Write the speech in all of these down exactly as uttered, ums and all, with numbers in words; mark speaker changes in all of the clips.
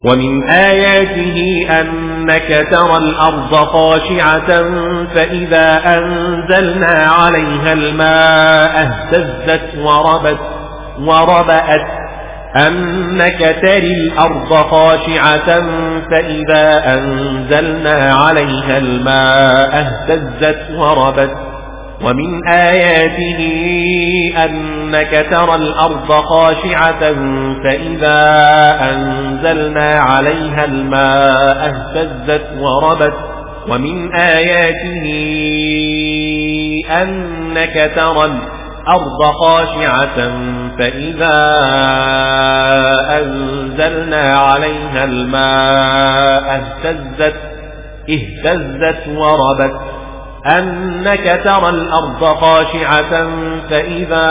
Speaker 1: ومن آياته أنك ترى الأرض خاشعة فإذا أنزلنا عليها الماء اهتزت وربت وربأت أنك تري الأرض خاشعة فإذا أنزلنا عليها الماء اهتزت وربت ومن آياته أنك ترى الأرض خاشعة فإذا أنزلنا عليها الماء اهتزت وربت ومن آياته أنك ترى الأرض خاشعة فإذا أنزلنا عليها الماء اهتزت اهتزت وربت أنك ترى الأرض خاشعة فإذا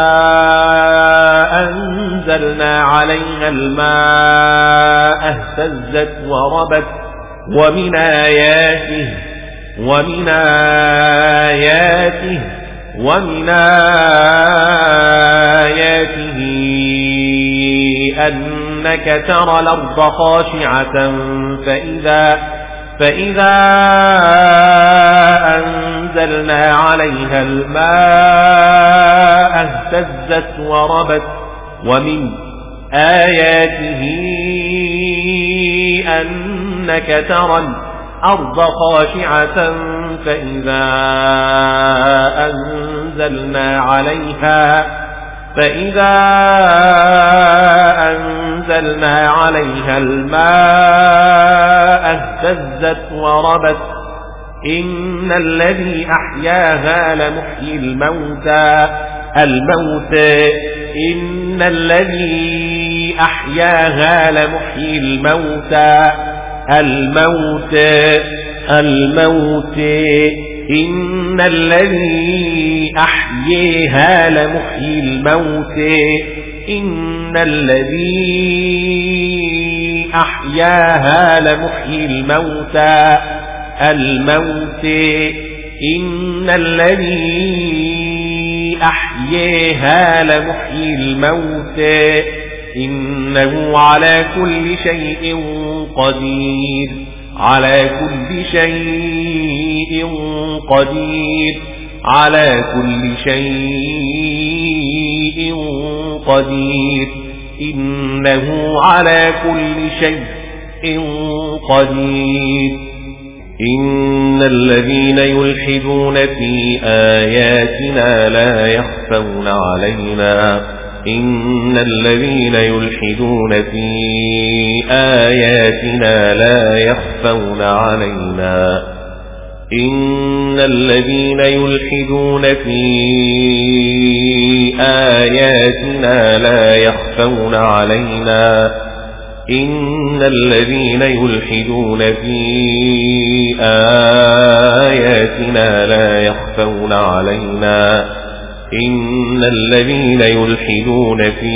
Speaker 1: أنزلنا عليها الماء اهتزت وربت ومن آياته ومن آياته ومن آياته أنك ترى الأرض خاشعة فإذا فإذا أنزلنا عليها الماء اهتزت وربت ومن آياته أنك ترى الأرض خاشعة فإذا أنزلنا عليها فإذا أنزلنا عليها الماء اهتزت وربت إن الذي أحياها لمحيي الموتى الموتى إن الذي أحياها لمحيي الموتى الموتى الموتى إن الذي أحياها لمحيي الموتى إن الذي أحياها لمحيي الموتى الموتى إن الذي أحياها لمحيي الموتى إنه على كل شيء قدير على كل شيء قدير على كل شيء قدير إنه على كل شيء قدير إن الذين يلحدون في آياتنا لا يخفون علينا إن الذين يلحدون في آياتنا لا يخفون علينا إن الذين يلحدون في آياتنا لا يخفون علينا إن الذين يلحدون في آياتنا لا يخفون علينا إن الذين يلحدون في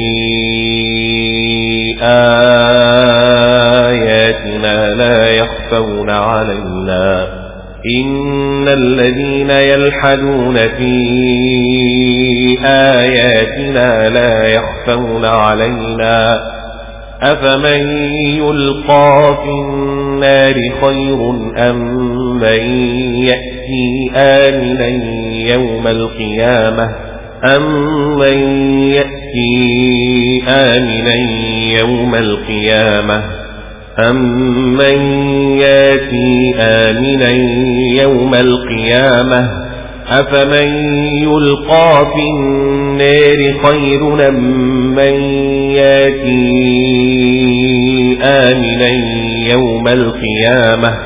Speaker 1: آياتنا لا يخفون علينا إن الذين يلحدون في آياتنا لا يخفون علينا أفمن يلقى في النار خير أم من يأتي آمنا يوم القيامة أم من يأتي آمنا يوم القيامة أم من يأتي آمنا يوم القيامة أفمن يلقى في النار خير أم من يأتي آمنا يوم القيامة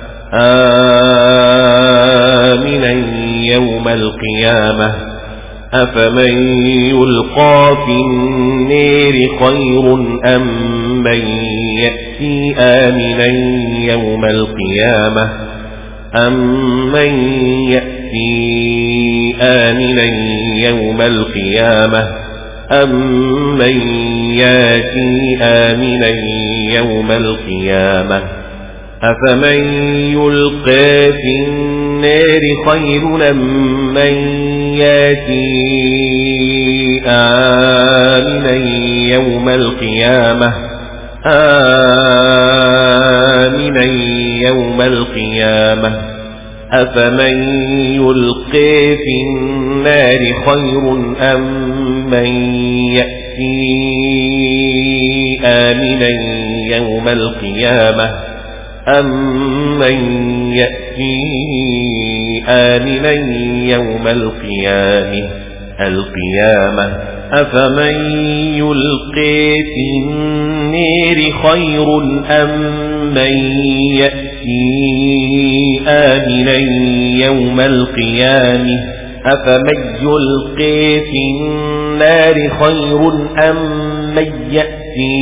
Speaker 1: آمنا يوم القيامة أفمن يلقى في النار خير أم من يأتي آمنا يوم القيامة أم من يأتي آمنا يوم القيامة أم من يأتي آمنا يوم القيامة أفمن يلقى في النار خير أم من يأتي آمنا يوم القيامة آمنا يوم القيامة أفمن يلقي في النار خير أم من يأتي آمنا يوم القيامة أمن يأتي آمنا يوم القيامة القيامة أفمن يلقي في النار خير أم من يأتي آمنا يوم القيامة أفمن يلقي في النار خير أم من يأتي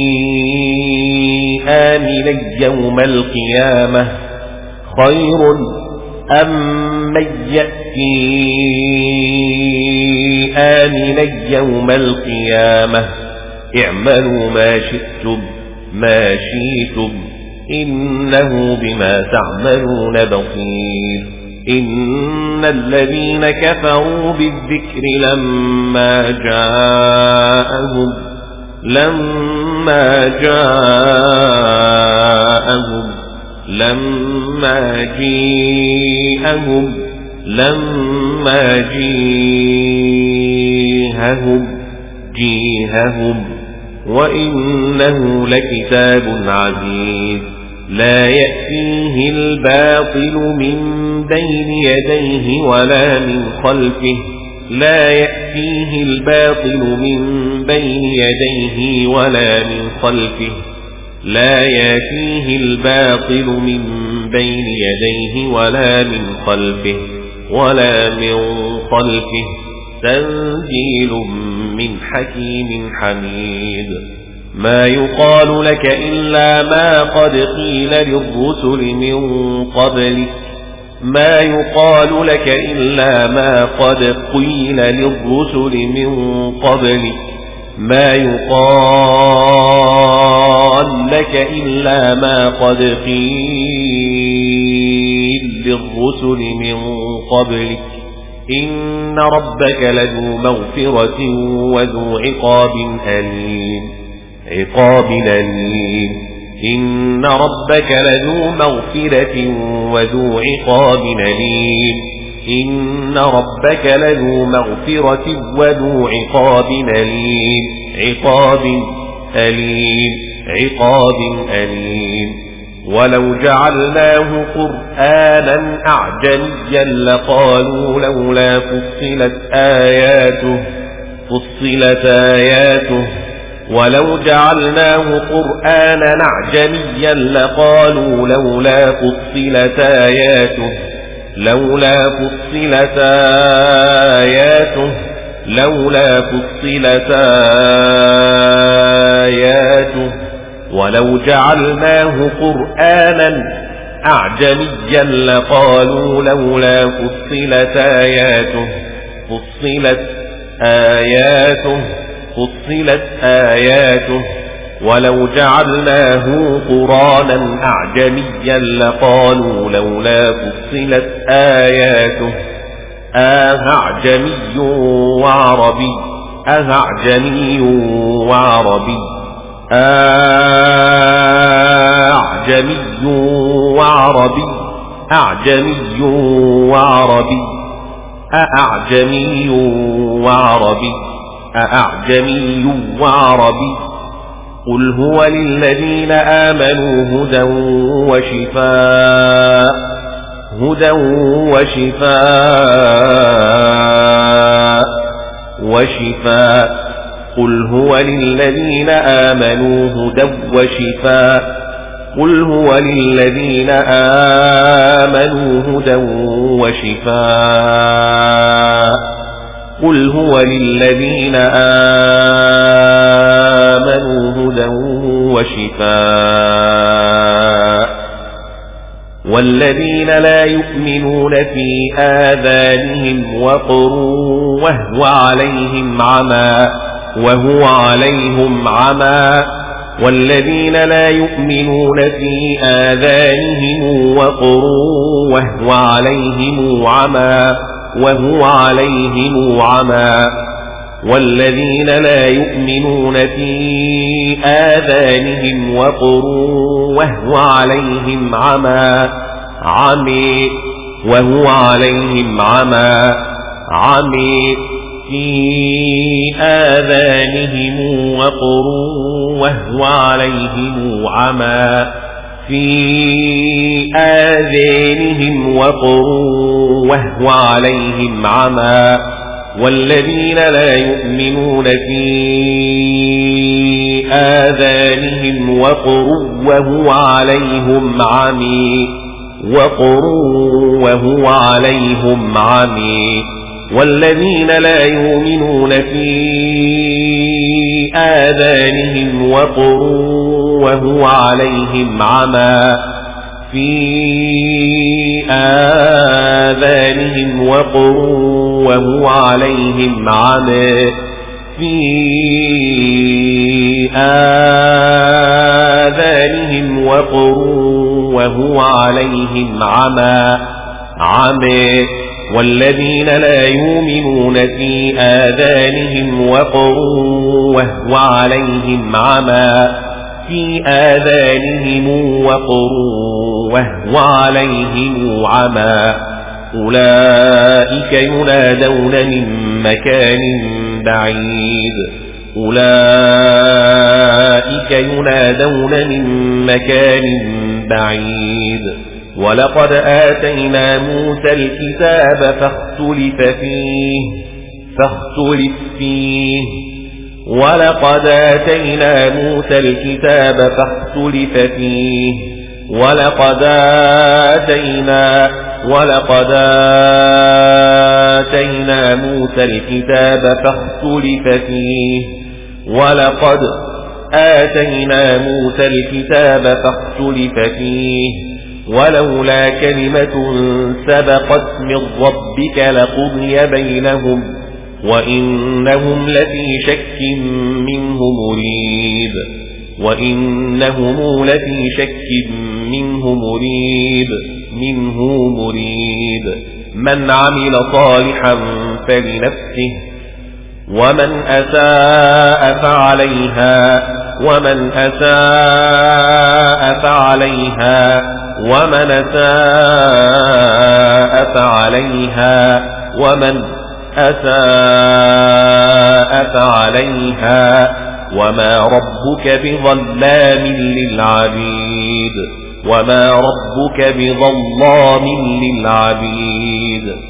Speaker 1: آمنا يوم القيامة خير أم من يأتي آمنا يوم القيامة اعملوا ما شئتم ما شئتم إنه بما تعملون بصير إن الذين كفروا بالذكر لما جاءهم لما جاءهم لما جيءهم لما جيههم جيههم وإنه لكتاب عزيز لا يأتيه الباطل من بين يديه ولا من خلفه لا يأتيه الباطل من بين يديه ولا من خلفه لا يأتيه الباطل من بين يديه ولا من خلفه ولا من خلفه تنزيل من حكيم حميد ما يقال لك إلا ما قد قيل للرسل من قبلك ما يقال لك إلا ما قد قيل للرسل من قبلك ما يقال لك إلا ما قد قيل للرسل من قبلك إن ربك لذو مغفرة وذو عقاب أليم عقاب أليم إن ربك لذو مغفرة وذو عقاب أليم إن ربك لذو مغفرة وذو عقاب أليم عقاب أليم عقاب أليم ولو جعلناه قرآنا أعجميا لقالوا لولا فصلت آياته فصلت آياته ولو جعلناه قرآنا أعجميا لقالوا لولا فصلت آياته لولا فصلت آياته لولا فصلت آياته ولو جعلناه قرآنا أعجميا لقالوا لولا فصلت آياته فصلت آياته فصلت آياته ولو جعلناه قرآنا أعجميا لقالوا لولا فصلت آياته أعجمي وعربي أعجمي وعربي أعجمي وعربي أعجمي وعربي أعجمي وعربي أعجمي وعربي قل هو للذين آمنوا هدى وشفاء هدى وشفاء وشفاء قل هو للذين آمنوا هدى وشفاء قل هو للذين آمنوا هدى وشفاء قل هو للذين آمنوا هدى وشفاء والذين لا يؤمنون في آذانهم وقر وهو عليهم عمى وهو عليهم عمى والذين لا يؤمنون في آذانهم وقر وهو عليهم عمى وهو عليهم عمى والذين لا يؤمنون في آذانهم وقر وهو عليهم عمى عمي وهو عليهم عمى عمي في آذانهم وقر وهو عليهم عمى في آذانهم وقر وهو عليهم عمى والذين لا يؤمنون في آذانهم وقر وهو عليهم عمي وقر وهو عليهم عمي والذين لا يؤمنون في آذانهم وقر وهو عليهم عمى في آذانهم وقر وهو عليهم عمى في آذانهم وقر وهو عليهم عمى عمى والذين لا يؤمنون في آذانهم وقر وهو عليهم عمى في آذانهم وقر وهو عليهم عمى أولئك ينادون من مكان بعيد أولئك ينادون من مكان بعيد ولقد آتينا موسى الكتاب فاختلف فيه فاختلف فيه ولقد آتينا موسى الكتاب فاختلف فيه ولقد آتينا ولقد آتينا موسى الكتاب فاختلف فيه ولقد آتينا موسى الكتاب فاختلف فيه ولولا كلمة سبقت من ربك لقضي بينهم وإنهم لفي شك منه مريب وإنهم لفي شك منه مريب منه مريب من عمل صالحا فلنفسه ومن أساء فعليها ومن أساء فعليها ومن أساء فعليها ومن أساء فعليها وما ربك بظلام للعبيد وما ربك بظلام للعبيد